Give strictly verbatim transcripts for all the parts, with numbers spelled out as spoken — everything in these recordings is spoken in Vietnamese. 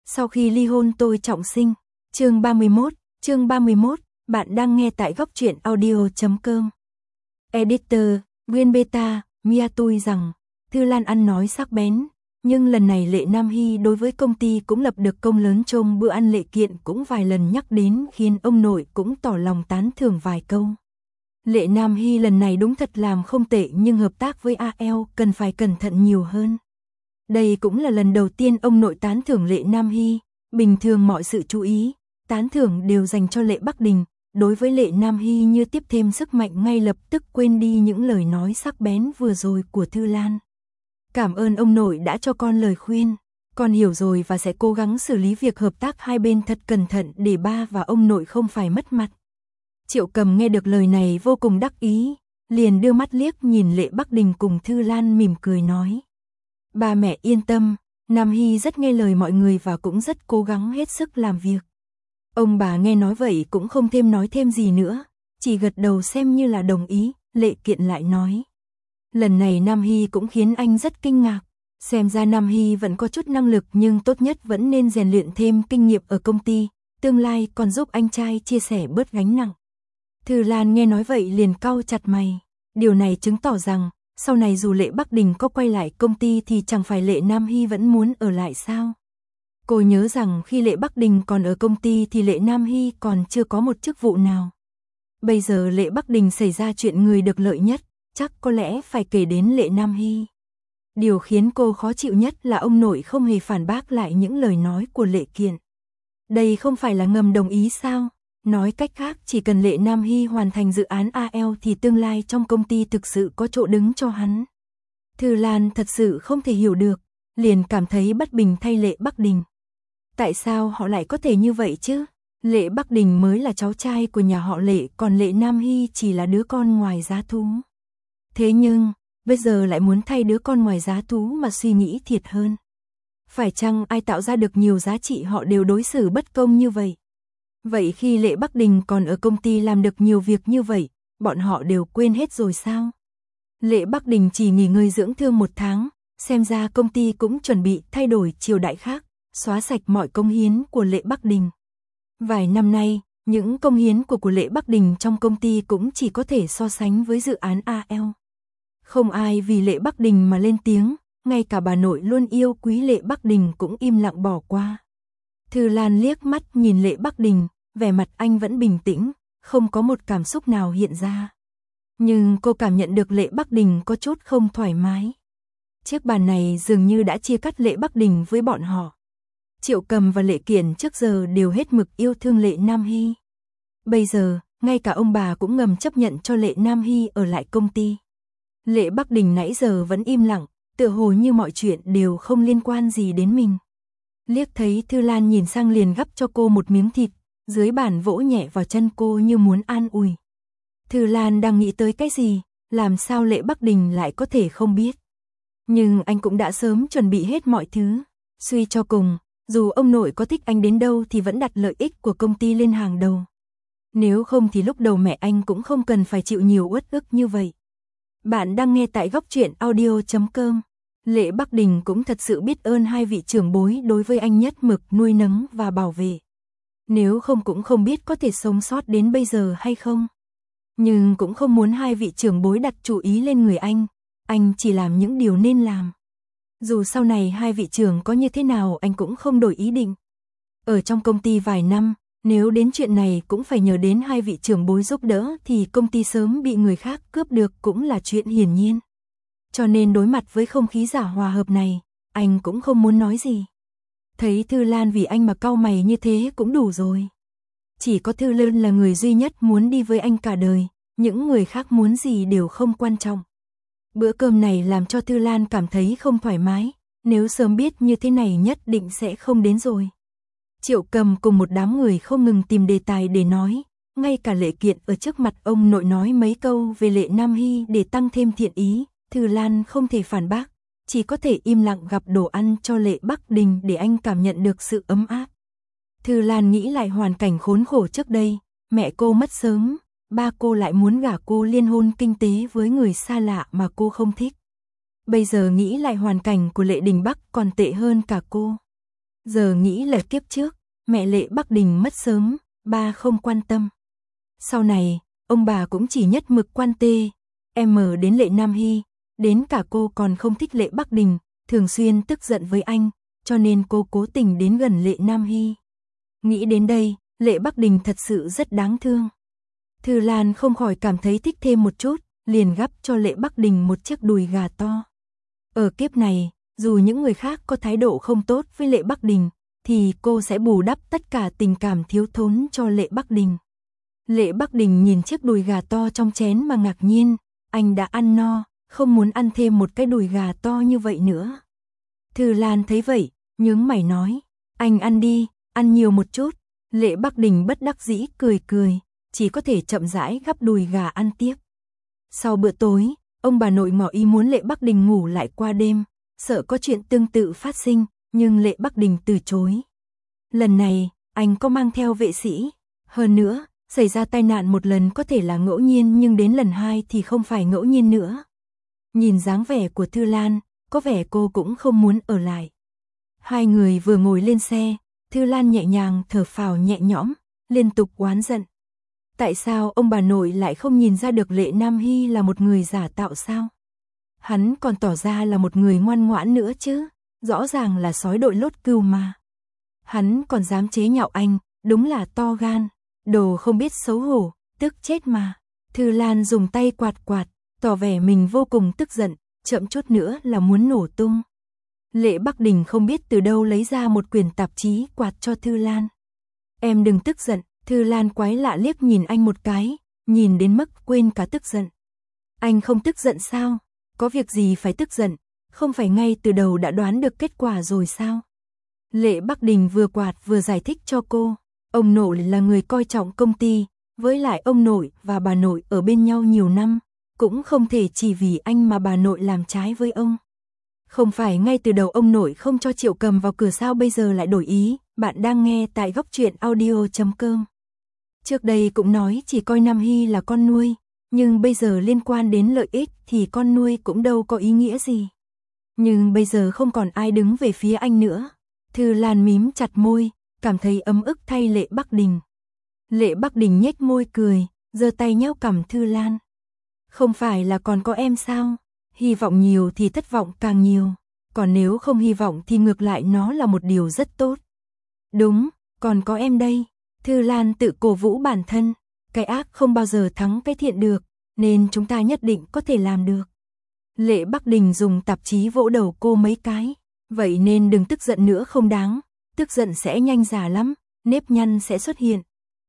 Sau khi ly hôn tôi trọng sinh. Chương ba mươi mốt, chương ba mươi mốt, bạn đang nghe tại góc truyện audio chấm com. Editor, Nguyên Beta, Mia tui rằng, Thư Lan ăn nói sắc bén, nhưng lần này Lệ Nam Hy đối với công ty cũng lập được công lớn, trong bữa ăn Lệ Kiện cũng vài lần nhắc đến khiến ông nội cũng tỏ lòng tán thưởng vài câu. Lệ Nam Hy lần này đúng thật làm không tệ, nhưng hợp tác với a lờ cần phải cẩn thận nhiều hơn. Đây cũng là lần đầu tiên ông nội tán thưởng Lệ Nam Hy, bình thường mọi sự chú ý, tán thưởng đều dành cho Lệ Bắc Đình, đối với Lệ Nam Hy như tiếp thêm sức mạnh, ngay lập tức quên đi những lời nói sắc bén vừa rồi của Thư Lan. Cảm ơn ông nội đã cho con lời khuyên, con hiểu rồi và sẽ cố gắng xử lý việc hợp tác hai bên thật cẩn thận để ba và ông nội không phải mất mặt. Triệu Cầm nghe được lời này vô cùng đắc ý, liền đưa mắt liếc nhìn Lệ Bắc Đình cùng Thư Lan, mỉm cười nói. Ba mẹ yên tâm, Nam Hy rất nghe lời mọi người và cũng rất cố gắng hết sức làm việc. Ông bà nghe nói vậy cũng không thêm nói thêm gì nữa, chỉ gật đầu xem như là đồng ý. Lệ Kiện lại nói. Lần này Nam Hy cũng khiến anh rất kinh ngạc, xem ra Nam Hy vẫn có chút năng lực, nhưng tốt nhất vẫn nên rèn luyện thêm kinh nghiệm ở công ty, tương lai còn giúp anh trai chia sẻ bớt gánh nặng. Thư Lan nghe nói vậy liền cau chặt mày, điều này chứng tỏ rằng, sau này dù Lệ Bắc Đình có quay lại công ty thì chẳng phải Lệ Nam Hy vẫn muốn ở lại sao? Cô nhớ rằng khi Lệ Bắc Đình còn ở công ty thì Lệ Nam Hy còn chưa có một chức vụ nào. Bây giờ Lệ Bắc Đình xảy ra chuyện, người được lợi nhất, chắc có lẽ phải kể đến Lệ Nam Hy. Điều khiến cô khó chịu nhất là ông nội không hề phản bác lại những lời nói của Lệ Kiện. Đây không phải là ngầm đồng ý sao? Nói cách khác, chỉ cần Lệ Nam Hy hoàn thành dự án a lờ thì tương lai trong công ty thực sự có chỗ đứng cho hắn. Thư Lan thật sự không thể hiểu được, liền cảm thấy bất bình thay Lệ Bắc Đình. Tại sao họ lại có thể như vậy chứ? Lệ Bắc Đình mới là cháu trai của nhà họ Lệ, còn Lệ Nam Hy chỉ là đứa con ngoài giá thú. Thế nhưng, bây giờ lại muốn thay đứa con ngoài giá thú mà suy nghĩ thiệt hơn. Phải chăng ai tạo ra được nhiều giá trị họ đều đối xử bất công như vậy? Vậy khi Lệ Bắc Đình còn ở công ty làm được nhiều việc như vậy, bọn họ đều quên hết rồi sao? Lệ Bắc Đình chỉ nghỉ ngơi dưỡng thương một tháng, xem ra công ty cũng chuẩn bị thay đổi triều đại khác, xóa sạch mọi công hiến của Lệ Bắc Đình. Vài năm nay, những công hiến của của Lệ Bắc Đình trong công ty cũng chỉ có thể so sánh với dự án a lờ. Không ai vì Lệ Bắc Đình mà lên tiếng, ngay cả bà nội luôn yêu quý Lệ Bắc Đình cũng im lặng bỏ qua. Thư Lan liếc mắt nhìn Lệ Bắc Đình, vẻ mặt anh vẫn bình tĩnh, không có một cảm xúc nào hiện ra. Nhưng cô cảm nhận được Lệ Bắc Đình có chút không thoải mái. Chiếc bàn này dường như đã chia cắt Lệ Bắc Đình với bọn họ. Triệu Cầm và Lệ Kiện trước giờ đều hết mực yêu thương Lệ Nam Hy. Bây giờ, ngay cả ông bà cũng ngầm chấp nhận cho Lệ Nam Hy ở lại công ty. Lệ Bắc Đình nãy giờ vẫn im lặng, tựa hồ như mọi chuyện đều không liên quan gì đến mình. Liếc thấy Thư Lan nhìn sang liền gắp cho cô một miếng thịt, dưới bàn vỗ nhẹ vào chân cô như muốn an ủi. Thư Lan đang nghĩ tới cái gì, làm sao Lệ Bắc Đình lại có thể không biết. Nhưng anh cũng đã sớm chuẩn bị hết mọi thứ, suy cho cùng, dù ông nội có thích anh đến đâu thì vẫn đặt lợi ích của công ty lên hàng đầu. Nếu không thì lúc đầu mẹ anh cũng không cần phải chịu nhiều uất ức như vậy. Bạn đang nghe tại góc truyện audio chấm com. Lệ Bắc Đình cũng thật sự biết ơn hai vị trưởng bối đối với anh nhất mực nuôi nấng và bảo vệ. Nếu không cũng không biết có thể sống sót đến bây giờ hay không. Nhưng cũng không muốn hai vị trưởng bối đặt chú ý lên người anh, anh chỉ làm những điều nên làm. Dù sau này hai vị trưởng có như thế nào anh cũng không đổi ý định. Ở trong công ty vài năm, nếu đến chuyện này cũng phải nhờ đến hai vị trưởng bối giúp đỡ thì công ty sớm bị người khác cướp được cũng là chuyện hiển nhiên. Cho nên đối mặt với không khí giả hòa hợp này, anh cũng không muốn nói gì. Thấy Thư Lan vì anh mà cau mày như thế cũng đủ rồi. Chỉ có Thư Lan là người duy nhất muốn đi với anh cả đời, những người khác muốn gì đều không quan trọng. Bữa cơm này làm cho Thư Lan cảm thấy không thoải mái, nếu sớm biết như thế này nhất định sẽ không đến rồi. Triệu Cầm cùng một đám người không ngừng tìm đề tài để nói, ngay cả Lệ Kiện ở trước mặt ông nội nói mấy câu về Lệ Nam Hy để tăng thêm thiện ý, Thư Lan không thể phản bác, chỉ có thể im lặng gắp đồ ăn cho Lệ Bắc Đình để anh cảm nhận được sự ấm áp. Thư Lan nghĩ lại hoàn cảnh khốn khổ trước đây, mẹ cô mất sớm, ba cô lại muốn gả cô liên hôn kinh tế với người xa lạ mà cô không thích. Bây giờ nghĩ lại hoàn cảnh của Lệ Đình Bắc còn tệ hơn cả cô. Giờ nghĩ là kiếp trước, mẹ Lệ Bắc Đình mất sớm, ba không quan tâm. Sau này, ông bà cũng chỉ nhất mực quan tê, em đến Lệ Nam Hy, đến cả cô còn không thích Lệ Bắc Đình, thường xuyên tức giận với anh, cho nên cô cố tình đến gần Lệ Nam Hy. Nghĩ đến đây, Lệ Bắc Đình thật sự rất đáng thương. Thư Lan không khỏi cảm thấy thích thêm một chút, liền gắp cho Lệ Bắc Đình một chiếc đùi gà to. Ở kiếp này, dù những người khác có thái độ không tốt với Lệ Bắc Đình, thì cô sẽ bù đắp tất cả tình cảm thiếu thốn cho Lệ Bắc Đình. Lệ Bắc Đình nhìn chiếc đùi gà to trong chén mà ngạc nhiên, anh đã ăn no, không muốn ăn thêm một cái đùi gà to như vậy nữa. Thư Lan thấy vậy, nhướng mày nói, anh ăn đi, ăn nhiều một chút. Lệ Bắc Đình bất đắc dĩ cười cười, chỉ có thể chậm rãi gắp đùi gà ăn tiếp. Sau bữa tối, ông bà nội ngỏ ý muốn Lệ Bắc Đình ngủ lại qua đêm, sợ có chuyện tương tự phát sinh, nhưng Lệ Bắc Đình từ chối. Lần này, anh có mang theo vệ sĩ. Hơn nữa, xảy ra tai nạn một lần có thể là ngẫu nhiên nhưng đến lần hai thì không phải ngẫu nhiên nữa. Nhìn dáng vẻ của Thư Lan, có vẻ cô cũng không muốn ở lại. Hai người vừa ngồi lên xe, Thư Lan nhẹ nhàng thở phào nhẹ nhõm, liên tục oán giận. Tại sao ông bà nội lại không nhìn ra được Lệ Nam Hy là một người giả tạo sao? Hắn còn tỏ ra là một người ngoan ngoãn nữa chứ, rõ ràng là sói đội lốt cừu mà. Hắn còn dám chế nhạo anh, đúng là to gan, đồ không biết xấu hổ, tức chết mà. Thư Lan dùng tay quạt quạt, tỏ vẻ mình vô cùng tức giận, chậm chút nữa là muốn nổ tung. Lệ Bắc Đình không biết từ đâu lấy ra một quyển tạp chí quạt cho Thư Lan. Em đừng tức giận, Thư Lan quái lạ liếc nhìn anh một cái, nhìn đến mức quên cả tức giận. Anh không tức giận sao? Có việc gì phải tức giận, không phải ngay từ đầu đã đoán được kết quả rồi sao? Lệ Bắc Đình vừa quạt vừa giải thích cho cô, ông nội là người coi trọng công ty, với lại ông nội và bà nội ở bên nhau nhiều năm, cũng không thể chỉ vì anh mà bà nội làm trái với ông. Không phải ngay từ đầu ông nội không cho Triệu Cầm vào cửa sao bây giờ lại đổi ý, bạn đang nghe tại góc truyện audio chấm com. Trước đây cũng nói chỉ coi Nam Hy là con nuôi, nhưng bây giờ liên quan đến lợi ích thì con nuôi cũng đâu có ý nghĩa gì. Nhưng bây giờ không còn ai đứng về phía anh nữa. Thư Lan mím chặt môi, cảm thấy ấm ức thay Lệ Bắc Đình. Lệ Bắc Đình nhếch môi cười, giơ tay nhéo cằm Thư Lan. Không phải là còn có em sao? Hy vọng nhiều thì thất vọng càng nhiều, còn nếu không hy vọng thì ngược lại nó là một điều rất tốt. Đúng, còn có em đây. Thư Lan tự cổ vũ bản thân, cái ác không bao giờ thắng cái thiện được, nên chúng ta nhất định có thể làm được. Lệ Bắc Đình dùng tạp chí vỗ đầu cô mấy cái, vậy nên đừng tức giận nữa không đáng, tức giận sẽ nhanh già lắm, nếp nhăn sẽ xuất hiện.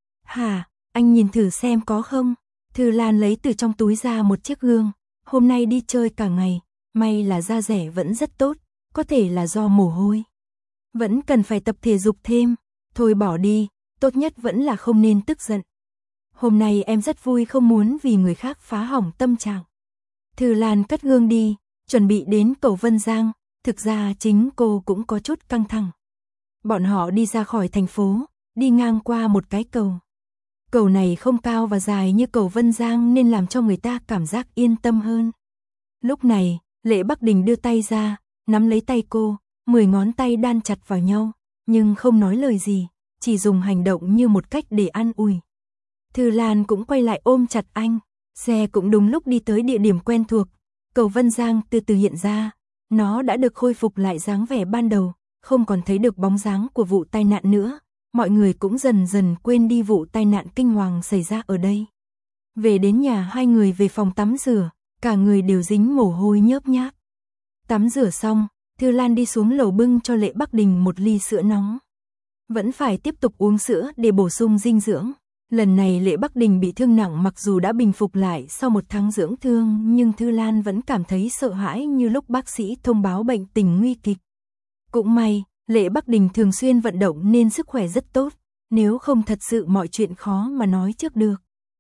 Hả, anh nhìn thử xem có không? Thư Lan lấy từ trong túi ra một chiếc gương, hôm nay đi chơi cả ngày, may là da rẻ vẫn rất tốt, có thể là do mồ hôi. Vẫn cần phải tập thể dục thêm, thôi bỏ đi, tốt nhất vẫn là không nên tức giận. Hôm nay em rất vui không muốn vì người khác phá hỏng tâm trạng. Thư Lan cất gương đi, chuẩn bị đến cầu Vân Giang, thực ra chính cô cũng có chút căng thẳng. Bọn họ đi ra khỏi thành phố, đi ngang qua một cái cầu. Cầu này không cao và dài như cầu Vân Giang nên làm cho người ta cảm giác yên tâm hơn. Lúc này, Lệ Bắc Đình đưa tay ra, nắm lấy tay cô, mười ngón tay đan chặt vào nhau, nhưng không nói lời gì, chỉ dùng hành động như một cách để an ủi. Thư Lan cũng quay lại ôm chặt anh, xe cũng đúng lúc đi tới địa điểm quen thuộc, cầu Vân Giang từ từ hiện ra, nó đã được khôi phục lại dáng vẻ ban đầu, không còn thấy được bóng dáng của vụ tai nạn nữa, mọi người cũng dần dần quên đi vụ tai nạn kinh hoàng xảy ra ở đây. Về đến nhà hai người về phòng tắm rửa, cả người đều dính mồ hôi nhớp nháp. Tắm rửa xong, Thư Lan đi xuống lầu bưng cho Lệ Bắc Đình một ly sữa nóng. Vẫn phải tiếp tục uống sữa để bổ sung dinh dưỡng. Lần này Lệ Bắc Đình bị thương nặng mặc dù đã bình phục lại sau một tháng dưỡng thương nhưng Thư Lan vẫn cảm thấy sợ hãi như lúc bác sĩ thông báo bệnh tình nguy kịch. Cũng may, Lệ Bắc Đình thường xuyên vận động nên sức khỏe rất tốt, nếu không thật sự mọi chuyện khó mà nói trước được.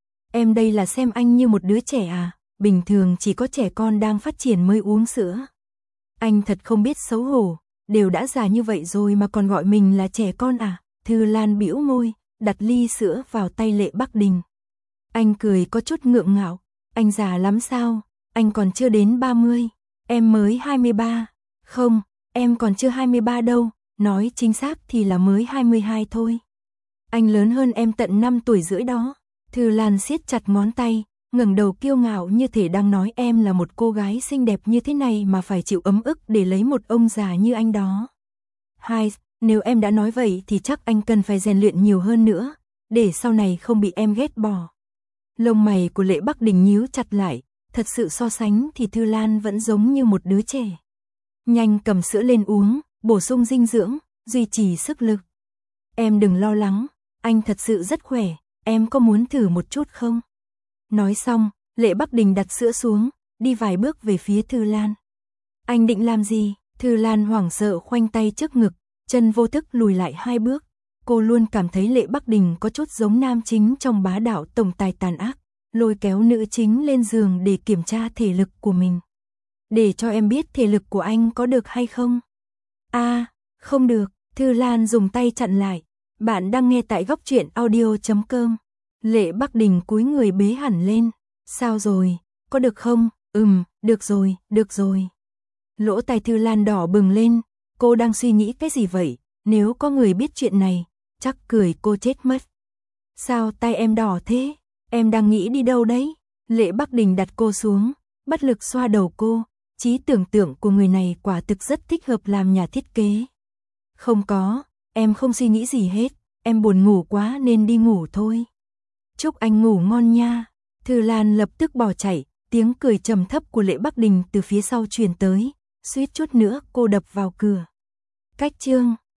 Em đây là xem anh như một đứa trẻ à, bình thường chỉ có trẻ con đang phát triển mới uống sữa. Anh thật không biết xấu hổ, đều đã già như vậy rồi mà còn gọi mình là trẻ con à, Thư Lan bĩu môi, đặt ly sữa vào tay Lệ Bắc Đình. Anh cười có chút ngượng ngạo, anh già lắm sao, anh còn chưa đến ba mươi, em mới hai mươi ba, không, em còn chưa hai mươi ba đâu, nói chính xác thì là mới hai mươi hai thôi. Anh lớn hơn em tận năm tuổi rưỡi đó. Thư Lan siết chặt ngón tay, ngẩng đầu kiêu ngạo như thể đang nói em là một cô gái xinh đẹp như thế này mà phải chịu ấm ức để lấy một ông già như anh đó. Hai, nếu em đã nói vậy thì chắc anh cần phải rèn luyện nhiều hơn nữa, để sau này không bị em ghét bỏ. Lông mày của Lệ Bắc Đình nhíu chặt lại, thật sự so sánh thì Thư Lan vẫn giống như một đứa trẻ. Nhanh cầm sữa lên uống, bổ sung dinh dưỡng, duy trì sức lực. Em đừng lo lắng, anh thật sự rất khỏe, em có muốn thử một chút không? Nói xong, Lệ Bắc Đình đặt sữa xuống, đi vài bước về phía Thư Lan. Anh định làm gì? Thư Lan hoảng sợ khoanh tay trước ngực, chân vô thức lùi lại hai bước. Cô luôn cảm thấy Lệ Bắc Đình có chút giống nam chính trong Bá Đạo Tổng Tài tàn ác, lôi kéo nữ chính lên giường để kiểm tra thể lực của mình. Để cho em biết thể lực của anh có được hay không? A, à, không được, Thư Lan dùng tay chặn lại. Bạn đang nghe tại góc truyện audio chấm com. Lệ Bắc Đình cúi người bế hẳn lên. Sao rồi, có được không? Ừm, được rồi, được rồi. Lỗ tai Thư Lan đỏ bừng lên, cô đang suy nghĩ cái gì vậy? Nếu có người biết chuyện này, chắc cười cô chết mất. Sao tay em đỏ thế? Em đang nghĩ đi đâu đấy? Lệ Bắc Đình đặt cô xuống, bất lực xoa đầu cô, trí tưởng tượng của người này quả thực rất thích hợp làm nhà thiết kế. Không có, em không suy nghĩ gì hết, em buồn ngủ quá nên đi ngủ thôi. Chúc anh ngủ ngon nha. Thư Lan lập tức bỏ chạy, tiếng cười trầm thấp của Lệ Bắc Đình từ phía sau truyền tới, suýt chút nữa cô đập vào cửa. Cách chương